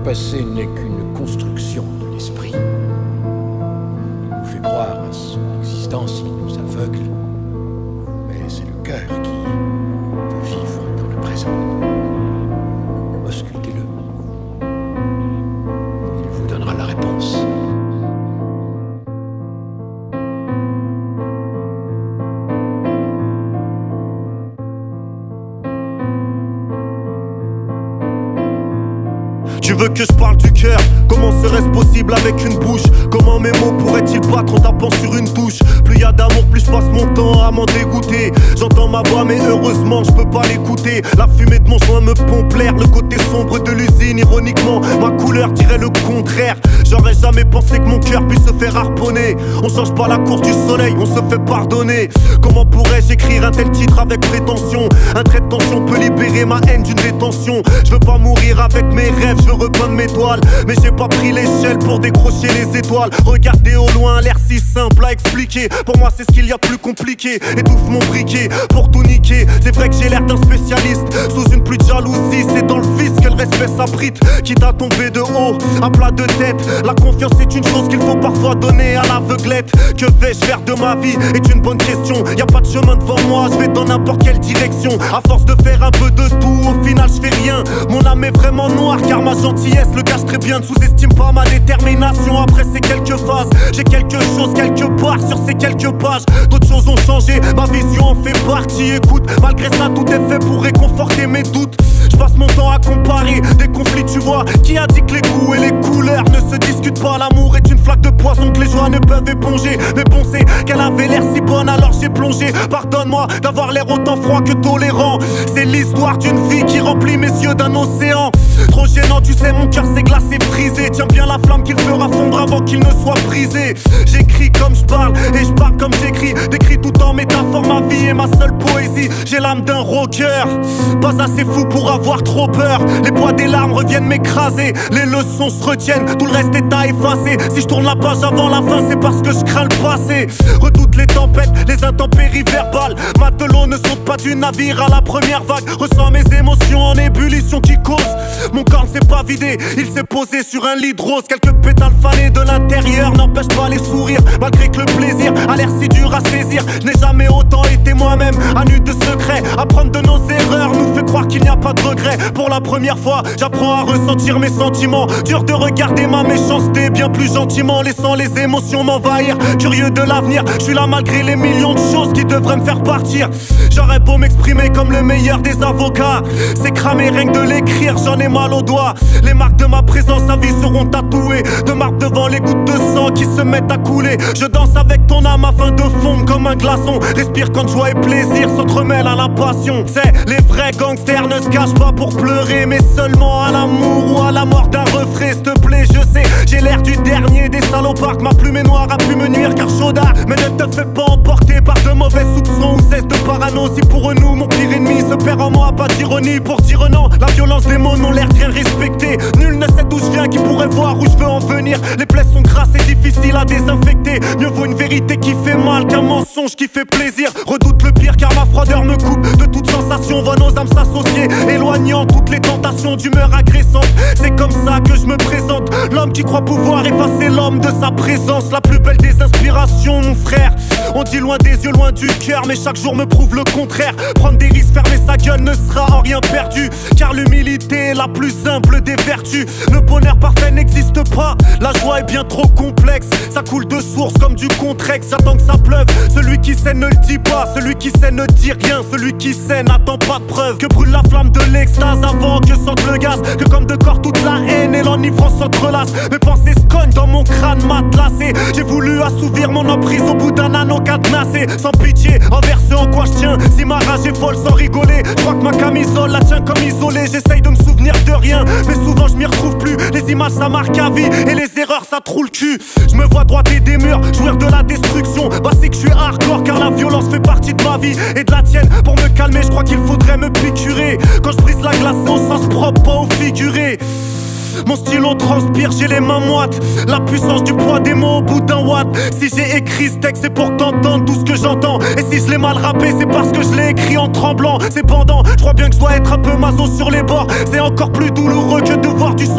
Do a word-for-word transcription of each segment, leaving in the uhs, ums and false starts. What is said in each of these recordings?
passé n'est qu'une construction de l'esprit. Il nous fait croire à son existence, il nous aveugle. Mais c'est le cœur qui peut vivre dans le présent. Auscultez-le. Il vous donnera la réponse. Tu veux que je parle du cœur? Comment serait-ce possible avec une bouche? Comment mes mots pourraient-ils battre en tapant sur une touche? Plus y a d'amour, plus je passe mon temps à m'en dégoûter. J'entends ma voix mais heureusement je peux pas l'écouter. La fumée de mon joint me pompe l'air, le côté sombre de l'usine. Ironiquement, ma couleur dirait le contraire. J'aurais jamais pensé que mon cœur puisse se faire harponner. On change pas la course du soleil, on se fait pardonner. Comment pourrais-je écrire un tel titre avec prétention? Un trait de tension peut libérer ma haine d'une détention. Je veux pas mourir avec mes rêves, je veux repeindre mes toiles. Mais j'ai pas pris l'échelle pour décrocher les étoiles. Regardez au loin, l'air si simple à expliquer. Pour moi c'est ce qu'il y a de plus compliqué. Étouffe mon briquet pour tout niquer. C'est vrai que j'ai l'air d'un spécialiste. Sous une pluie de jalousie, c'est dans le vice que le respect s'abrite. Quitte à tomber de haut, à plat de tête. La confiance est une chose qu'il faut parfois donner à l'aveuglette. Que vais-je faire de ma vie est une bonne question. Y a pas de chemin devant moi, je vais dans n'importe quelle direction. À force de faire un peu de tout, au final je fais rien. Mon âme est vraiment noire car ma gentillesse le cache très bien. Ne sous-estime pas ma détermination après ces quelques phases. J'ai quelque chose quelque part sur ces quelques pages. D'autres choses ont changé, ma vision en fait partie. Écoute, malgré ça tout est fait pour réconforter mes doutes. Je passe mon temps à comparer des conflits, tu vois. Qui a dit que les goûts et les couleurs ne se discutent pas? L'amour est une flaque de poison que les joies ne peuvent éponger. Mais bon, c'est qu'elle avait l'air si bonne alors j'ai plongé. Pardonne-moi d'avoir l'air autant froid que tolérant. C'est l'histoire d'une vie qui remplit mes yeux d'un océan. Trop gênant, tu sais, mon cœur s'est glacé, frisé. Tiens bien la flamme qu'il fera fondre avant qu'il ne soit brisé. J'écris comme je parle et je parle comme j'écris. Décris tout en métaphore, ma vie est ma seule poésie. J'ai l'âme d'un rocker, pas assez fou pour avoir trop peur. Les poids des larmes reviennent m'écraser. Les leçons se retiennent, tout le reste est à effacer. Si je tourne la page avant la fin, c'est parce que je crains le passé. Redoute les tempêtes, les intempéries verbales. Matelot ne saute pas du navire à la première vague. Ressens mes émotions en ébullition qui causent. Mon corps ne s'est pas vidé, il s'est posé sur un lit de rose. Quelques pétales fanés de l'intérieur n'empêchent pas les sourires. Malgré que le plaisir a l'air si dur à saisir. Je n'ai jamais autant été moi-même, à nu de secret. Apprendre de nos erreurs nous fait croire qu'il n'y a pas de regret. Pour la première fois, j'apprends à ressentir mes sentiments. Dur de regarder ma méchanceté bien plus gentiment, laissant les émotions m'envahir. Curieux de l'avenir, je suis là malgré les millions de choses qui devraient me faire partir. J'aurais beau m'exprimer comme le meilleur des avocats, c'est cramé rien que de l'écrire, j'en ai mal aux doigts. Les marques de ma présence à vie seront tatouées de marques devant les gouttes de sang qui se mettent à couler. Je danse avec ton âme afin de fondre comme un glaçon. Respire quand joie et plaisir s'entremêlent à la passion. C'est les vrais gangsters ne se cachent pas pour pleurer, mais seulement à l'amour ou à la mort d'un refrain. S'il te plaît, je sais, j'ai l'air du dernier des salopards. Ma plume est noire a pu me nuire car chaudard. Mais ne te fais pas emporter par de mauvais soupçons ou cesse de parano. Si pour nous mon pire ennemi se perd en moi, pas d'ironie pour dire non. La violence des mots n'ont l'air rien respecté. Nul ne sait d'où je viens, qui pourrait voir où je veux en venir. Les plaies sont grasses et difficiles à désinfecter. Mieux vaut une vérité qui fait mal qu'un mensonge qui fait plaisir. Redoute le pire car ma froideur me coupe de toute sensation. Voit nos âmes s'associer, éloignant toutes les tentations d'humeur agressante. C'est comme ça que je me présente, l'homme qui croit pouvoir effacer l'homme de sa présence. La plus belle des inspirations, mon frère. On dit loin des yeux, loin du cœur, mais chaque jour me prouve le contraire. Prendre des risques, fermer sa gueule ne sera en rien perdu, car l'humilité est la plus simple des vertus. Le bonheur parfait n'existe pas, la joie est bien trop complexe. Ça coule de source comme du Contrex, j'attends que ça pleuve. Celui qui sait ne le dit pas, celui qui sait ne dit rien. Celui qui sait n'attend pas de preuve. Que brûle la flamme de l'extase avant que sente le gaz. Que comme de corps toute la haine et l'enivrance s'entrelacent. Mes pensées se cognent dans mon crâne matelassé. J'ai voulu assouvir mon emprise au bout d'un anneau cadenassé. Sans pitié envers ceux en quoi je tiens. Si ma rage est folle sans rigoler, je crois que ma camisole la tient comme isolée. J'essaye de me souvenir de rien, mais souvent je m'y retrouve plus. Les images ça marque à vie et les erreurs ça troue le cul. Je me vois droiter des murs, jouir de la destruction. Bah c'est que je suis hardcore car la violence fait partie de ma vie et de la tienne. Pour me calmer je crois qu'il faudrait me piqûrer. Quand je brise la glace c'est au sens propre, pas au figuré. Mon stylo transpire, j'ai les mains moites. La puissance du poids des mots au bout d'un watt. Si j'ai écrit ce texte c'est pour t'entendre tout ce que j'entends. Et si je l'ai mal rappé c'est parce que je l'ai écrit en tremblant. C'est pendant, je crois bien que je dois être un peu maso sur les bords. C'est encore plus douloureux que de voir du sang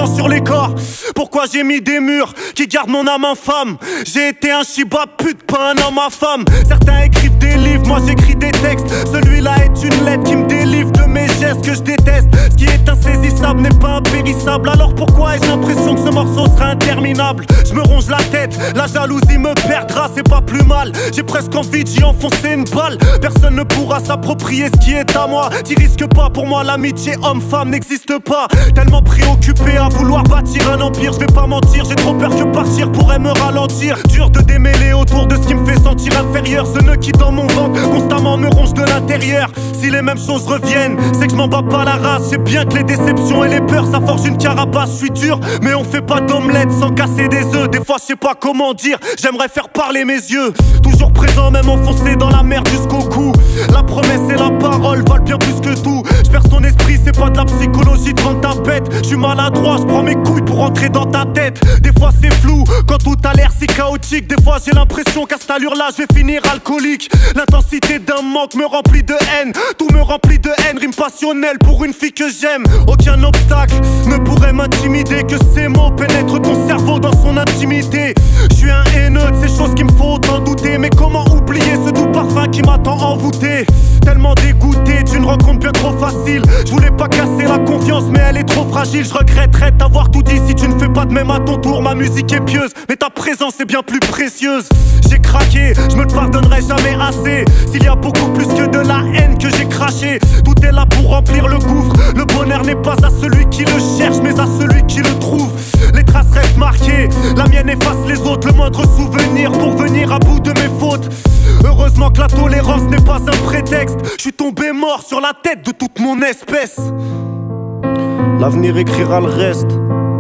sang sur les corps. Pourquoi j'ai mis des murs qui gardent mon âme infâme? J'ai été un Shiba pute, pas un homme infâme. Certains écrivent des livres, moi j'écris des textes. Celui-là est une lettre qui me délivre de mes gestes que je déteste. Ce qui est insaisissable n'est pas impérissable. Alors pourquoi ai-je l'impression que ce morceau sera interminable? Je me ronge la tête, la jalousie me perdra, c'est pas plus mal. J'ai presque envie d'y enfoncer une balle. Personne ne pourra s'approprier ce qui est à moi. T'y risques pas, pour moi l'amitié homme-femme n'existe pas. Tellement préoccupé à vouloir bâtir un empire, je vais pas mentir, j'ai trop peur que partir pourrait me ralentir. Dur de démêler autour de ce qui me fait sentir inférieur. Ce nœud qui dans mon ventre constamment me ronge de l'intérieur. Si les mêmes choses reviennent, c'est que je m'en bats pas la race. C'est bien que les déceptions et les peurs ça forge une carapace. Je suis dur mais on fait pas d'omelette sans casser des œufs. Des fois je sais pas comment dire, j'aimerais faire parler mes yeux. Toujours présent même enfoncé dans la merde jusqu'au cou. La promesse et la parole valent bien plus que tout. Je perce ton esprit, c'est pas de la psychologie de rendre ta bête. Je suis maladroit, je prends mes couilles pour rentrer dans ta tête. Des fois c'est flou, quand tout a l'air si chaotique. Des fois j'ai l'impression qu'à cette allure là je vais finir alcoolique. L'intensité d'un manque me remplit de haine. Tout me remplit de haine, rime passionnelle pour une fille que j'aime. Aucun obstacle ne pourrait m'intimider. Que ces mots pénètrent ton cerveau dans son intimité. Je suis un haineux de ces choses qui me font autant douter. Mais comment oublier ce doux parfum qui m'attend envoûté? Tellement dégoûté d'une rencontre bien trop facile. Je voulais pas casser la confiance mais elle est trop fragile. Je regretterais d'avoir tout dit si tu ne fais pas de même à ton tour. Ma musique est pieuse mais ta présence est bien plus précieuse. J'ai craqué, je me le pardonnerai jamais assez. S'il y a beaucoup plus que de la haine que j'ai craché. Tout est là pour remplir le gouffre. Le bonheur n'est pas à celui qui le cherche mais à celui qui le trouve. Les traces restent marquées, la mienne efface les autres. Le moindre souvenir pour venir à bout de mes fautes. Heureusement que la tolérance n'est pas un prétexte. Je suis tombé mort sur la tête de toute mon espèce. L'avenir écrira le reste.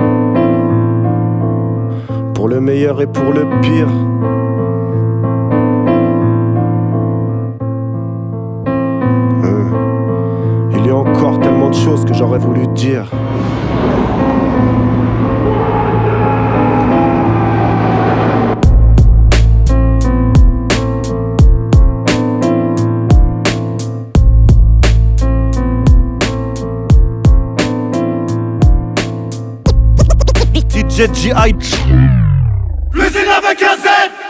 Pour le meilleur et pour le pire. euh, Il y a encore tellement de choses que j'aurais voulu dire. D J G I. L'usine avec un Z.